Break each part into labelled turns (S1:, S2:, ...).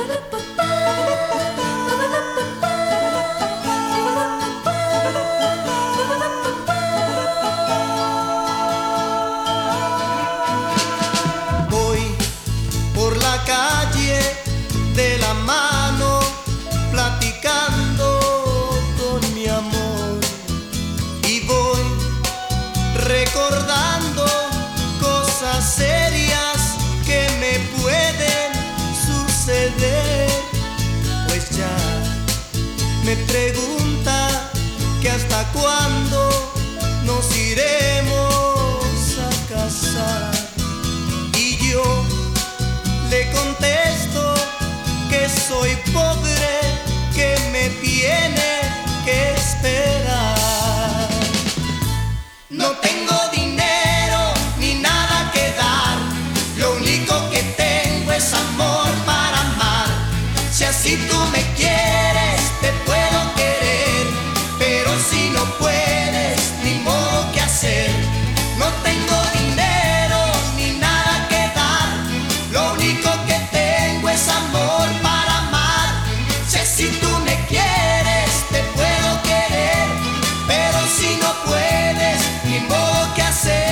S1: Voy por la calle de la mano, platicando con mi amor, y voy recordando cosas serias que me pueden suceder, pues ya me pregunta que hasta cuándo nos iremos a casar, y yo le contesto que soy pobre, que me tiene que esperar. No tengo dinero ni nada que dar, lo único que tengo es amor para amar. Si así tú me quieres, te puedo querer, pero si no puedes, ni modo que hacer. No tengo dinero ni nada que dar, lo único que tengo es amor para amar. Si así tú me quieres, te puedo querer, pero si no puedes, ni modo que hacer.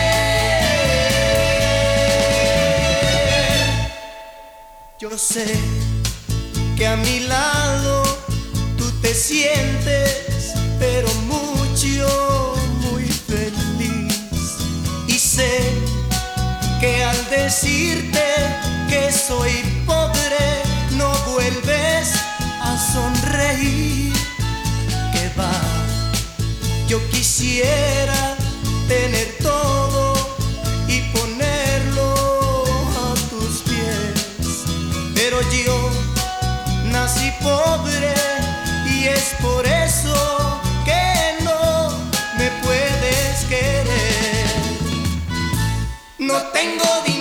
S1: Yo sé que a mi lado tú te sientes, pero mucho, muy feliz. Y sé que al decirte que soy pobre, no vuelves a sonreír. Que va, yo quisiera tener todo y ponerlo a tus pies, pero yo nací pobre y es por eso que no me puedes querer. No tengo dinero